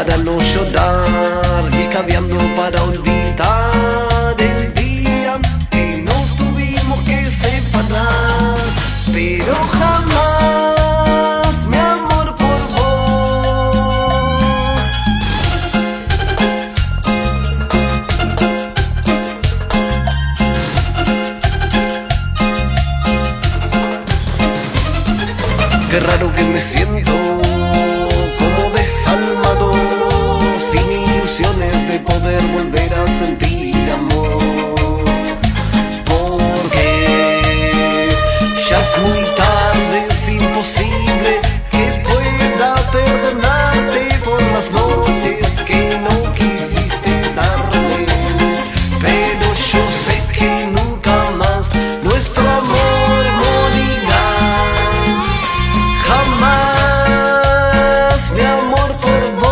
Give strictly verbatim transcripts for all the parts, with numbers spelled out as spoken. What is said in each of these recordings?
para no llorar y escabeando para olvidar el día que nos tuvimos que separar, pero jamás, mi amor, por vos. Qué raro que me siento, sin ilusiones de poder volver a sentir amor, porque ya es muy tarde, es imposible que pueda perdonarte por las noches que no quisiste darme, pero yo sé que nunca más nuestro amor morirá, jamás, mi amor, por vos.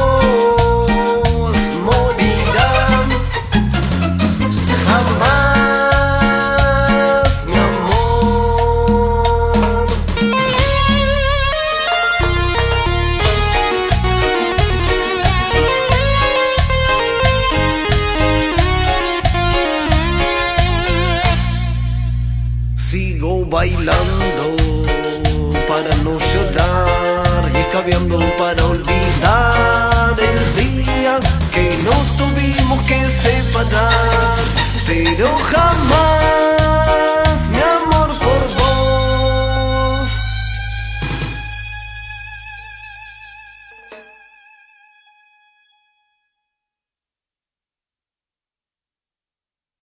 Sigo bailando para no llorar y escabeando para olvidar el día que nos tuvimos que separar, pero jamás.